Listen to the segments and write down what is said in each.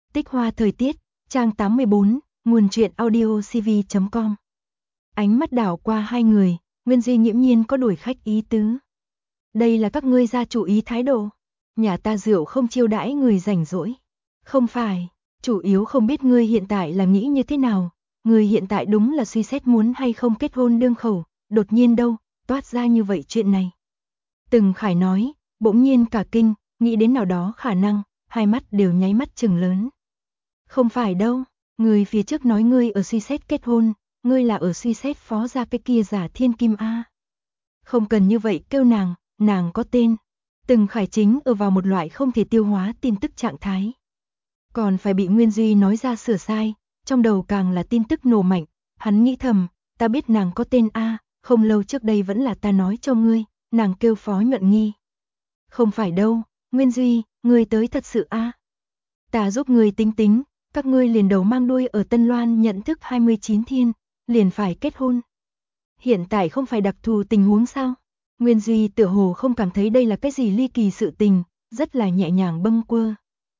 Tích hoa thời tiết, trang 84, nguồn truyện audio cv.com. Ánh mắt đảo qua hai người, Nguyên Duy nghiễm nhiên có đuổi khách ý tứ. Đây là các ngươi ra chủ ý thái độ. Nhà ta rượu không chiêu đãi người rảnh rỗi. Không phải, chủ yếu không biết ngươi hiện tại là nghĩ như thế nào. Ngươi hiện tại đúng là suy xét muốn hay không kết hôn đương khẩu, đột nhiên đâu, toát ra như vậy chuyện này. Từng Khải nói, bỗng nhiên cả kinh, nghĩ đến nào đó khả năng, hai mắt đều nháy mắt trừng lớn. Không phải đâu, ngươi phía trước nói ngươi ở suy xét kết hôn, ngươi là ở suy xét phó gia cái kia giả thiên kim A. Không cần như vậy kêu nàng có tên. Từng Khải chính ở vào một loại không thể tiêu hóa tin tức trạng thái. Còn phải bị Nguyên Duy nói ra sửa sai, trong đầu càng là tin tức nổ mạnh, hắn nghĩ thầm, ta biết nàng có tên A, không lâu trước đây vẫn là ta nói cho ngươi, nàng kêu Phó Nhuận Nghi. Không phải đâu, Nguyên Duy, ngươi tới thật sự A. Ta giúp ngươi tính tính, các ngươi liền đầu mang đuôi ở Tân Loan nhận thức 29 thiên, liền phải kết hôn. Hiện tại không phải đặc thù tình huống sao? Nguyên Duy tựa hồ không cảm thấy đây là cái gì ly kỳ sự tình, rất là nhẹ nhàng bâng quơ.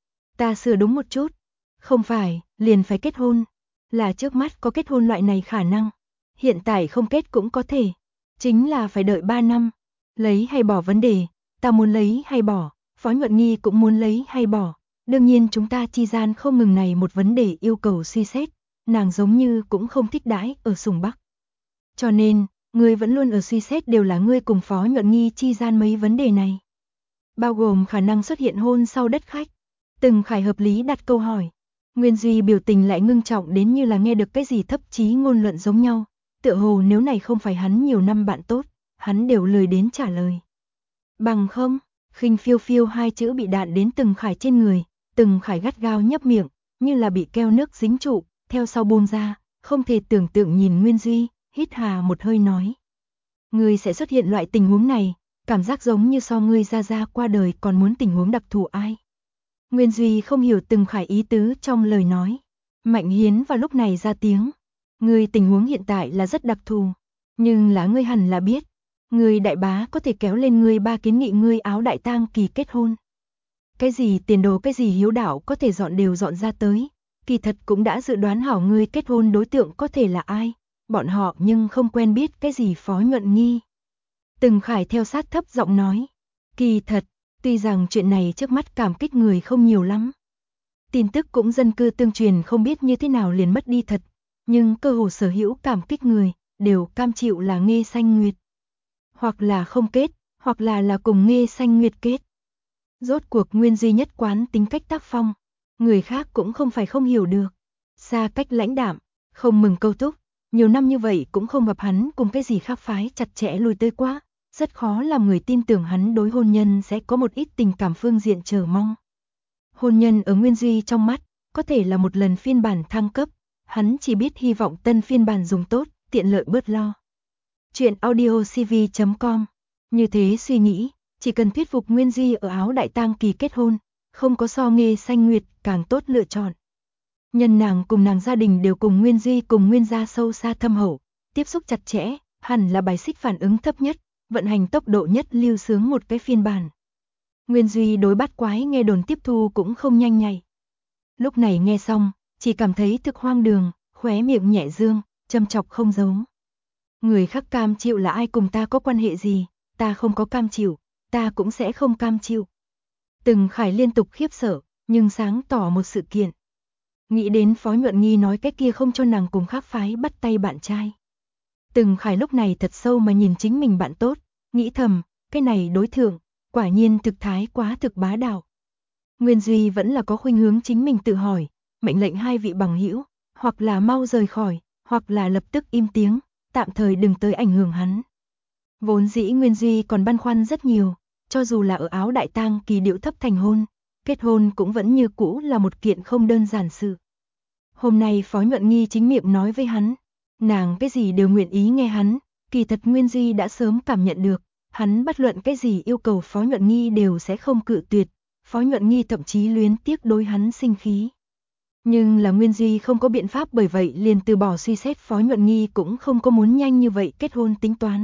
Ta sửa đúng một chút, không phải, liền phải kết hôn, là trước mắt có kết hôn loại này khả năng, hiện tại không kết cũng có thể, chính là phải đợi 3 năm, lấy hay bỏ vấn đề, ta muốn lấy hay bỏ, Phó Nhuận Nghi cũng muốn lấy hay bỏ, đương nhiên chúng ta chi gian không ngừng này một vấn đề yêu cầu suy xét, nàng giống như cũng không thích đãi ở Sùng Bắc. Cho nên, ngươi vẫn luôn ở suy xét đều là ngươi cùng Phó Nhuận Nghi chi gian mấy vấn đề này. Bao gồm khả năng xuất hiện hôn sau đất khách. Từng Khải hợp lý đặt câu hỏi. Nguyên Duy biểu tình lại ngưng trọng đến như là nghe được cái gì thấp chí ngôn luận giống nhau. Tựa hồ nếu này không phải hắn nhiều năm bạn tốt, hắn đều lười đến trả lời. Bằng không, khinh phiêu phiêu hai chữ bị đạn đến Từng Khải trên người. Từng Khải gắt gao nhấp miệng, như là bị keo nước dính trụ, theo sau buông ra, không thể tưởng tượng nhìn Nguyên Duy, hít hà một hơi nói. Ngươi sẽ xuất hiện loại tình huống này, cảm giác giống như so ngươi ra qua đời còn muốn tình huống đặc thù ai. Nguyên Duy không hiểu Từng Khải ý tứ trong lời nói. Mạnh Hiến vào lúc này ra tiếng. Ngươi tình huống hiện tại là rất đặc thù, nhưng là ngươi hẳn là biết. Ngươi đại bá có thể kéo lên ngươi ba kiến nghị ngươi áo đại tang kỳ kết hôn. Cái gì tiền đồ cái gì hiếu đạo có thể đều dọn ra tới. Kỳ thật cũng đã dự đoán hảo ngươi kết hôn đối tượng có thể là ai. Bọn họ nhưng không quen biết cái gì Phó Nhuận Nghi. Từng Khải theo sát thấp giọng nói. Kỳ thật, tuy rằng chuyện này trước mắt cảm kích người không nhiều lắm. Tin tức cũng dân cư tương truyền không biết như thế nào liền mất đi thật. Nhưng cơ hồ sở hữu cảm kích người, đều cam chịu là Nghê Xanh Nguyệt. Hoặc là không kết, hoặc là cùng Nghê Xanh Nguyệt kết. Rốt cuộc Nguyên Duy nhất quán tính cách tác phong. Người khác cũng không phải không hiểu được. Xa cách lãnh đạm, không mừng câu thúc. Nhiều năm như vậy cũng không gặp hắn cùng cái gì khác phái chặt chẽ lùi tới quá. Rất khó làm người tin tưởng hắn đối hôn nhân sẽ có một ít tình cảm phương diện chờ mong. Hôn nhân ở Nguyên Duy trong mắt, có thể là một lần phiên bản thăng cấp. Hắn chỉ biết hy vọng tân phiên bản dùng tốt, tiện lợi bớt lo. Chuyện audio cv.com. Như thế suy nghĩ, chỉ cần thuyết phục Nguyên Duy ở áo đại tang kỳ kết hôn, không có so Nghê Xanh Nguyệt càng tốt lựa chọn. Nhân nàng cùng nàng gia đình đều cùng Nguyên Duy cùng Nguyên gia sâu xa thâm hậu, tiếp xúc chặt chẽ, hẳn là bài xích phản ứng thấp nhất, vận hành tốc độ nhất lưu sướng một cái phiên bản. Nguyên Duy đối bát quái nghe đồn tiếp thu cũng không nhanh nhạy. Lúc này nghe xong, chỉ cảm thấy thực hoang đường, khóe miệng nhẹ dương, châm chọc không giấu. Người khác cam chịu là ai cùng ta có quan hệ gì, ta không có cam chịu, ta cũng sẽ không cam chịu. Từng Khải liên tục khiếp sợ, nhưng sáng tỏ một sự kiện. Nghĩ đến Phó Nhuận Nghi nói cái kia không cho nàng cùng khác phái bắt tay bạn trai. Từng Khải lúc này thật sâu mà nhìn chính mình bạn tốt, nghĩ thầm, cái này đối thượng, quả nhiên thực thái quá thực bá đạo. Nguyên Duy vẫn là có khuynh hướng chính mình tự hỏi, mệnh lệnh hai vị bằng hữu, hoặc là mau rời khỏi, hoặc là lập tức im tiếng, tạm thời đừng tới ảnh hưởng hắn. Vốn dĩ Nguyên Duy còn băn khoăn rất nhiều, cho dù là ở áo đại tang kỳ điệu thấp thành hôn, kết hôn cũng vẫn như cũ là một kiện không đơn giản sự. Hôm nay Phó Nhuận Nghi chính miệng nói với hắn, nàng cái gì đều nguyện ý nghe hắn, kỳ thật Nguyên Duy đã sớm cảm nhận được, hắn bất luận cái gì yêu cầu Phó Nhuận Nghi đều sẽ không cự tuyệt, Phó Nhuận Nghi thậm chí luyến tiếc đối hắn sinh khí. Nhưng là Nguyên Duy không có biện pháp bởi vậy liền từ bỏ suy xét Phó Nhuận Nghi cũng không có muốn nhanh như vậy kết hôn tính toán.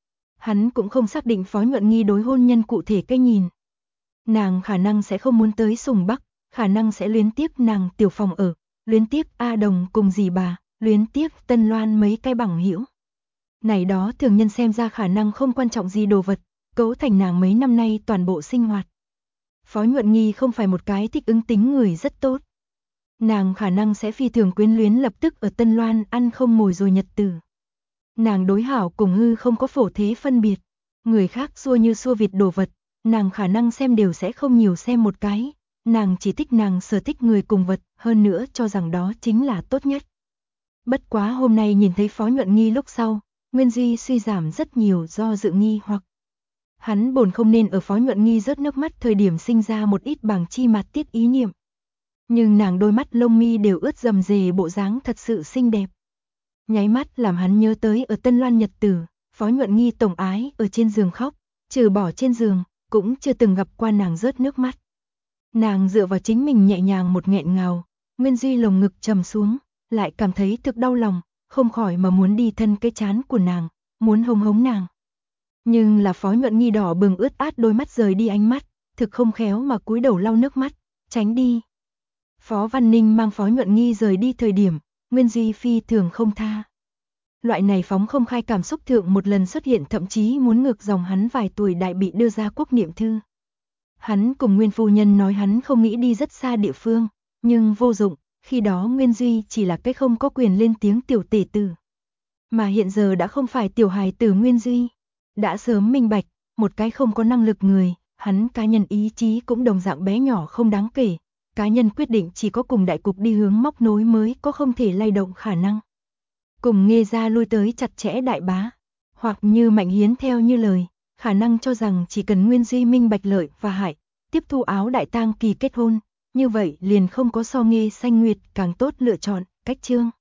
Hắn cũng không xác định Phó Nhuận Nghi đối hôn nhân cụ thể cái nhìn. Nàng khả năng sẽ không muốn tới Sùng Bắc, khả năng sẽ luyến tiếc nàng tiểu phòng ở, luyến tiếc A Đồng cùng dì bà, luyến tiếc Tân Loan mấy cái bằng hữu. Này đó thường nhân xem ra khả năng không quan trọng gì đồ vật, cấu thành nàng mấy năm nay toàn bộ sinh hoạt. Phó Nhuận Nghi không phải một cái thích ứng tính người rất tốt. Nàng khả năng sẽ phi thường quyến luyến lập tức ở Tân Loan ăn không mồi rồi nhật tử. Nàng đối hảo cùng hư không có phổ thế phân biệt. Người khác xua như xua vịt đồ vật, nàng khả năng xem đều sẽ không nhiều xem một cái. Nàng chỉ thích nàng sở thích người cùng vật, hơn nữa cho rằng đó chính là tốt nhất. Bất quá hôm nay nhìn thấy Phó Nhuận Nghi lúc sau, Nguyên Duy suy giảm rất nhiều do dự nghi hoặc. Hắn bổn không nên ở Phó Nhuận Nghi rớt nước mắt thời điểm sinh ra một ít bằng chi mặt tiết ý niệm. Nhưng nàng đôi mắt lông mi đều ướt rầm rề bộ dáng thật sự xinh đẹp. Nháy mắt làm hắn nhớ tới ở Tân Loan nhật tử, Phó Nhuận Nghi tổng ái ở trên giường khóc, trừ bỏ trên giường, cũng chưa từng gặp qua nàng rớt nước mắt. Nàng dựa vào chính mình nhẹ nhàng một nghẹn ngào, Nguyên Duy lồng ngực trầm xuống, lại cảm thấy thực đau lòng, không khỏi mà muốn đi thân cái chán của nàng, muốn hống hống nàng. Nhưng là Phó Nhuận Nghi đỏ bừng ướt át đôi mắt rời đi ánh mắt, thực không khéo mà cúi đầu lau nước mắt, tránh đi. Phó Văn Ninh mang Phó Nhuận Nghi rời đi thời điểm, Nguyên Duy phi thường không tha. Loại này phóng không khai cảm xúc thượng một lần xuất hiện, thậm chí muốn ngược dòng hắn vài tuổi đại bị đưa ra quốc niệm thư. Hắn cùng Nguyên phu nhân nói hắn không nghĩ đi rất xa địa phương, nhưng vô dụng, khi đó Nguyên Duy chỉ là cái không có quyền lên tiếng tiểu tể tử. Mà hiện giờ đã không phải tiểu hài tử Nguyên Duy, đã sớm minh bạch, một cái không có năng lực người, hắn cá nhân ý chí cũng đồng dạng bé nhỏ không đáng kể, cá nhân quyết định chỉ có cùng đại cục đi hướng móc nối mới có không thể lay động khả năng. Cùng Nghê gia lui tới chặt chẽ đại bá, hoặc như Mạnh Hiến theo như lời, khả năng cho rằng chỉ cần Nguyên Duy minh bạch lợi và hại, tiếp thu áo đại tang kỳ kết hôn, như vậy liền không có so Nghê Xanh Nguyệt càng tốt lựa chọn, cách chương.